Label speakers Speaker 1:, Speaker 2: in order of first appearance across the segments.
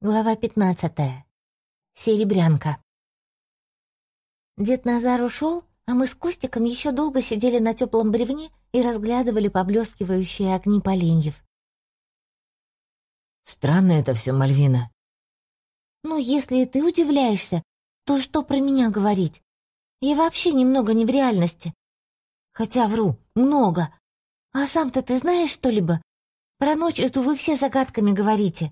Speaker 1: Глава 15. Серебрянка. Дед Назар ушел, а мы с Костиком еще долго сидели на теплом бревне и разглядывали поблескивающие огни поленьев.
Speaker 2: Странно это все, Мальвина.
Speaker 1: Ну, если и ты удивляешься, то что про меня говорить? Я вообще немного не в реальности. Хотя вру, много. А сам-то ты знаешь что-либо? Про ночь эту вы все загадками говорите.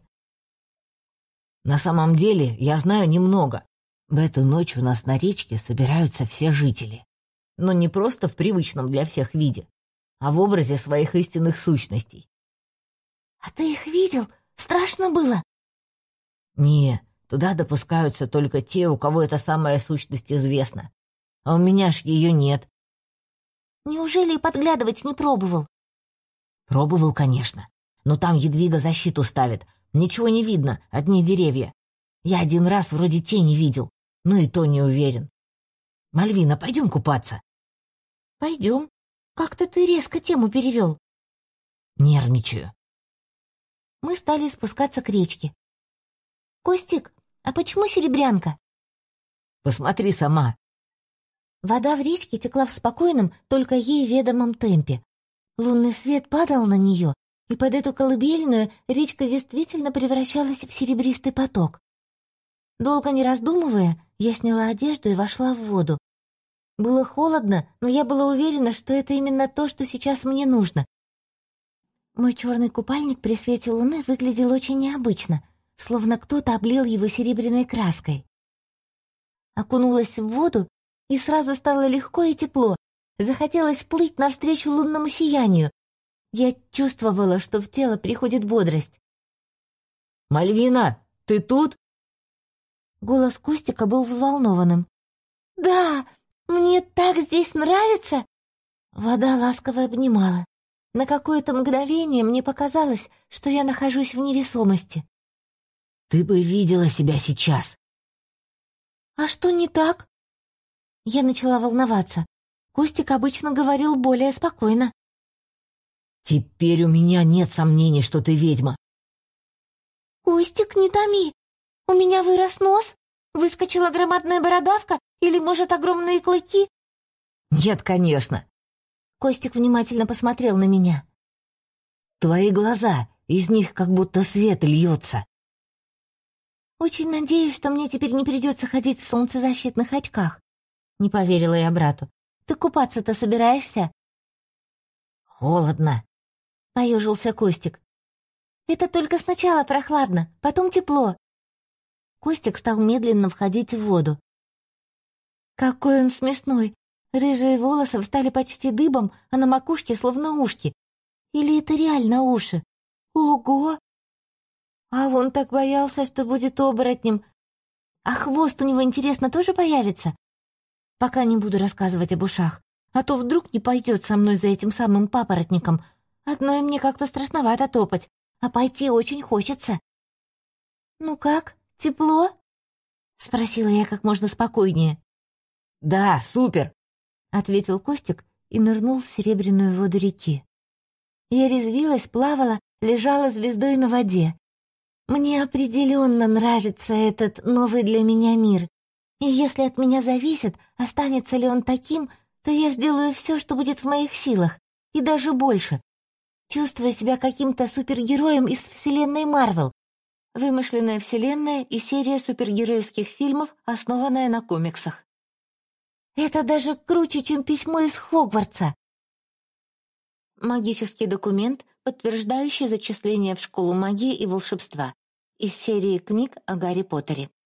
Speaker 2: На самом деле я знаю немного. В эту ночь у нас на речке собираются все жители. Но не просто в привычном для всех виде, а в образе своих истинных сущностей.
Speaker 1: А ты их видел? Страшно было?
Speaker 2: Не, туда допускаются только те, у кого эта самая сущность известна. А у меня ж ее нет.
Speaker 1: Неужели и подглядывать не пробовал?
Speaker 2: Пробовал, конечно. Но там Едвига защиту ставит. Ничего не видно, одни деревья. Я один раз вроде тени видел, но и то не уверен. Мальвина, пойдем купаться.
Speaker 1: Пойдем. Как-то ты резко тему перевел.
Speaker 2: Нервничаю.
Speaker 1: Мы стали спускаться к речке. Костик, а почему серебрянка?
Speaker 2: Посмотри сама.
Speaker 1: Вода в речке текла в спокойном, только ей ведомом темпе. Лунный свет падал на нее, и под эту колыбельную речка действительно превращалась в серебристый поток. Долго не раздумывая, я сняла одежду и вошла в воду. Было холодно, но я была уверена, что это именно то, что сейчас мне нужно. Мой черный купальник при свете луны выглядел очень необычно, словно кто-то облил его серебряной краской. Окунулась в воду, и сразу стало легко и тепло. Захотелось плыть навстречу лунному сиянию. Я чувствовала, что в тело приходит бодрость.
Speaker 2: «Мальвина, ты тут?»
Speaker 1: Голос Костика был взволнованным. «Да, мне так здесь нравится!» Вода ласково обнимала. На какое-то мгновение мне показалось, что я нахожусь в невесомости.
Speaker 2: «Ты бы видела себя сейчас!»
Speaker 1: «А что не так?» Я начала волноваться. Костик обычно говорил более спокойно.
Speaker 2: «Теперь у меня нет сомнений, что ты ведьма».
Speaker 1: «Костик, не томи! У меня вырос нос? Выскочила громадная бородавка? Или, может, огромные клыки?»
Speaker 2: «Нет, конечно».
Speaker 1: Костик внимательно посмотрел на меня.
Speaker 2: «Твои глаза, из них как будто свет льется».
Speaker 1: «Очень надеюсь, что мне теперь не придется ходить в солнцезащитных очках», — не поверила я брату. «Ты купаться-то собираешься?»
Speaker 2: «Холодно»,
Speaker 1: — поежился Костик. «Это только сначала прохладно, потом тепло». Костик стал медленно входить в воду. Какой он смешной! Рыжие волосы встали почти дыбом, а на макушке словно ушки. Или это реально уши? Ого! А он так боялся, что будет оборотнем. А хвост у него, интересно, тоже появится? Пока не буду рассказывать об ушах, а то вдруг не пойдет со мной за этим самым папоротником. Одной мне как-то страшновато топать, а пойти очень хочется. «Ну как, тепло?» — спросила я как можно спокойнее.
Speaker 2: «Да, супер!»
Speaker 1: — ответил Костик и нырнул в серебряную воду реки. Я резвилась, плавала, лежала звездой на воде. Мне определенно нравится этот новый для меня мир. И если от меня зависит, останется ли он таким, то я сделаю все, что будет в моих силах, и даже больше. Чувствую себя каким-то супергероем из вселенной Марвел. Вымышленная вселенная и серия супергеройских фильмов, основанная на комиксах. Это даже круче, чем письмо из Хогвартса. Магический документ, подтверждающий зачисление в школу магии и волшебства из серии книг о Гарри Поттере.